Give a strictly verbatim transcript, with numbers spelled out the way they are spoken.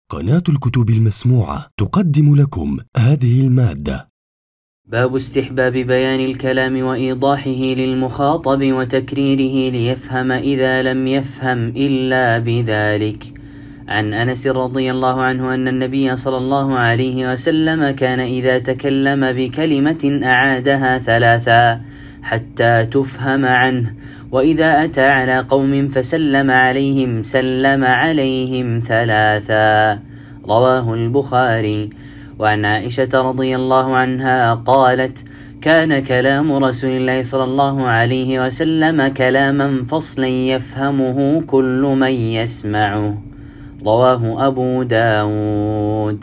قناة الكتب المسموعة تقدم لكم هذه المادة. باب استحباب بيان الكلام وإيضاحه للمخاطب وتكريره ليفهم إذا لم يفهم إلا بذلك. عن أنس رضي الله عنه أن النبي صلى الله عليه وسلم كان إذا تكلم بكلمة أعادها ثلاثا حتى تفهم عنه، وإذا أتى على قوم فسلم عليهم سلم عليهم ثلاثا. رواه البخاري. وعن عائشة رضي الله عنها قالت: كان كلام رسول الله صلى الله عليه وسلم كلاما فصلا يفهمه كل من يسمعه. رواه أبو داود.